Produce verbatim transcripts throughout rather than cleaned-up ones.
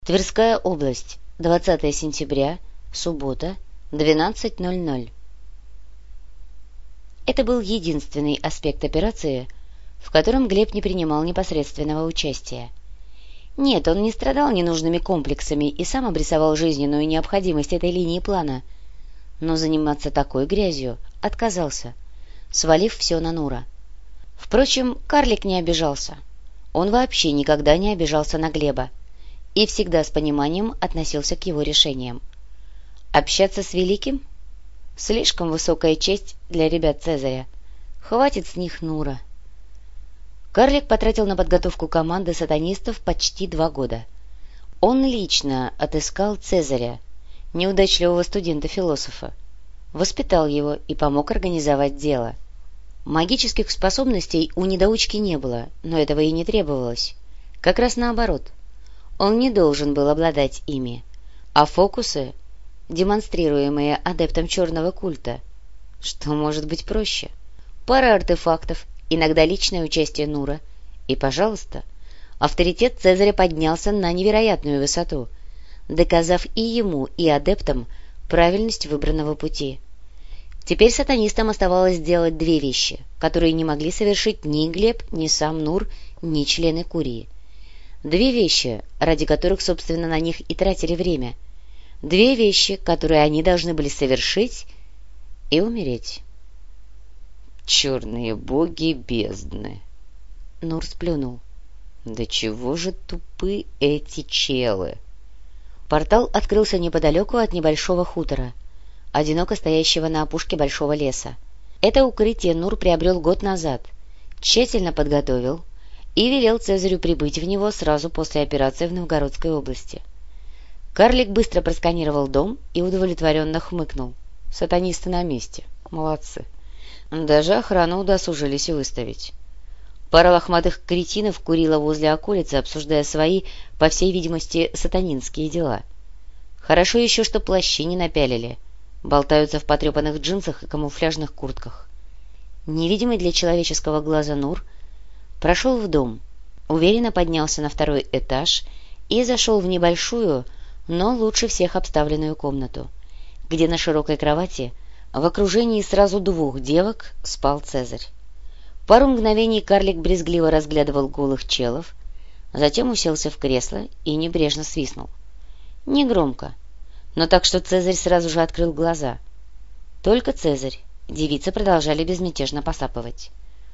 Тверская область, двадцатое сентября, суббота, двенадцать ноль ноль. Это был единственный аспект операции, в котором Глеб не принимал непосредственного участия. Нет, он не страдал ненужными комплексами и сам обрисовал жизненную необходимость этой линии плана, но заниматься такой грязью отказался, свалив все на Нура. Впрочем, карлик не обижался. Он вообще никогда не обижался на Глеба и всегда с пониманием относился к его решениям. Общаться с Великим? Слишком высокая честь для ребят Цезаря. Хватит с них Нура. Карлик потратил на подготовку команды сатанистов почти два года. Он лично отыскал Цезаря, неудачливого студента-философа, воспитал его и помог организовать дело. Магических способностей у недоучки не было, но этого и не требовалось. Как раз наоборот. Он не должен был обладать ими, а фокусы, демонстрируемые адептом черного культа, что может быть проще? Пара артефактов, иногда личное участие Нура, и, пожалуйста, авторитет Цезаря поднялся на невероятную высоту, доказав и ему, и адептам правильность выбранного пути. Теперь сатанистам оставалось сделать две вещи, которые не могли совершить ни Глеб, ни сам Нур, ни члены Курии. Две вещи, ради которых, собственно, на них и тратили время. Две вещи, которые они должны были совершить и умереть. «Черные боги бездны!» Нур сплюнул. «Да чего же тупы эти челы!» Портал открылся неподалеку от небольшого хутора, одиноко стоящего на опушке большого леса. Это укрытие Нур приобрел год назад, тщательно подготовил и велел Цезарю прибыть в него сразу после операции в Новгородской области. Карлик быстро просканировал дом и удовлетворенно хмыкнул. Сатанисты на месте. Молодцы. Даже охрану удосужились выставить. Пара лохматых кретинов курила возле околицы, обсуждая свои, по всей видимости, сатанинские дела. Хорошо еще, что плащи не напялили. Болтаются в потрепанных джинсах и камуфляжных куртках. Невидимый для человеческого глаза Нур прошел в дом, уверенно поднялся на второй этаж и зашел в небольшую, но лучше всех обставленную комнату, где на широкой кровати в окружении сразу двух девок спал Цезарь. Пару мгновений карлик брезгливо разглядывал голых челов, затем уселся в кресло и небрежно свистнул. Негромко, но так, что Цезарь сразу же открыл глаза. Только Цезарь, девицы продолжали безмятежно посапывать.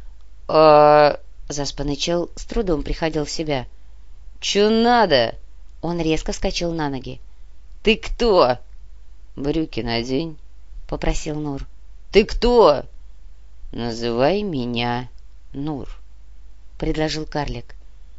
«А...» Заспанный чел с трудом приходил в себя. «Чё надо?» Он резко вскочил на ноги. «Ты кто?» «Брюки надень», — попросил Нур. «Ты кто?» «Называй меня Нур», — предложил карлик.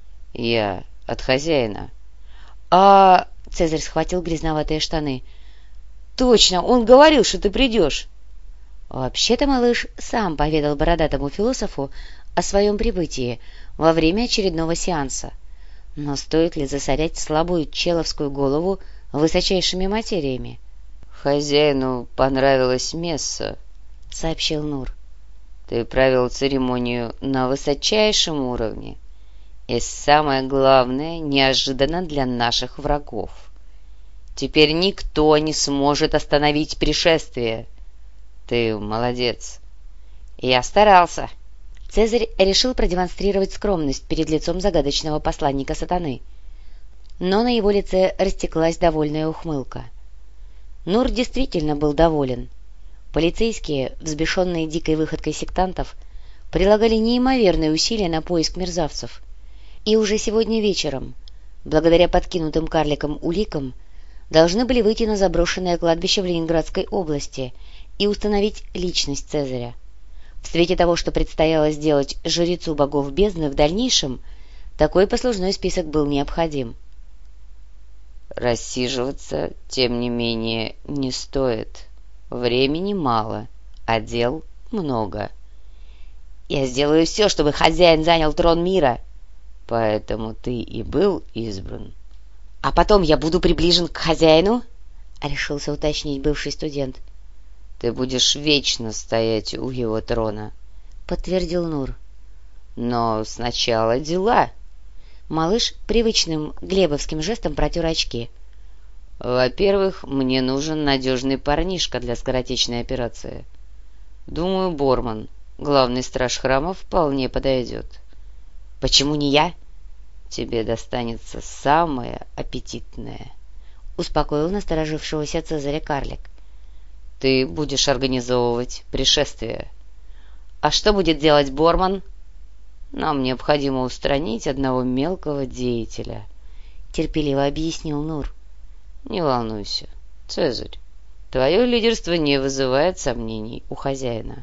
«Я от хозяина». «А...» — Цезарь схватил грязноватые штаны. «Точно, он говорил, что ты придешь». Вообще-то малыш сам поведал бородатому философу о своем прибытии во время очередного сеанса. Но стоит ли засорять слабую человскую голову высочайшими материями? «Хозяину понравилось место», — сообщил Нур. «Ты провел церемонию на высочайшем уровне. И самое главное, неожиданно для наших врагов. Теперь никто не сможет остановить пришествие. Ты молодец». «Я старался». Цезарь решил продемонстрировать скромность перед лицом загадочного посланника сатаны. Но на его лице растеклась довольная ухмылка. Нур действительно был доволен. Полицейские, взбешенные дикой выходкой сектантов, прилагали неимоверные усилия на поиск мерзавцев. И уже сегодня вечером, благодаря подкинутым карликам уликам, должны были выйти на заброшенное кладбище в Ленинградской области и установить личность Цезаря. В свете того, что предстояло сделать жрецу богов бездны в дальнейшем, такой послужной список был необходим. «Рассиживаться, тем не менее, не стоит. Времени мало, а дел много». «Я сделаю все, чтобы хозяин занял трон мира». «Поэтому ты и был избран». «А потом я буду приближен к хозяину?» — решился уточнить бывший студент. «Ты будешь вечно стоять у его трона», — подтвердил Нур. «Но сначала дела». Малыш привычным глебовским жестом протер очки. «Во-первых, мне нужен надежный парнишка для скоротечной операции. Думаю, Борман, главный страж храма, вполне подойдет». «Почему не я?» «Тебе достанется самое аппетитное», — успокоил насторожившегося Цезаря карлик. «Ты будешь организовывать пришествие». «А что будет делать Борман?» «Нам необходимо устранить одного мелкого деятеля», — терпеливо объяснил Нур. «Не волнуйся, Цезарь, твое лидерство не вызывает сомнений у хозяина».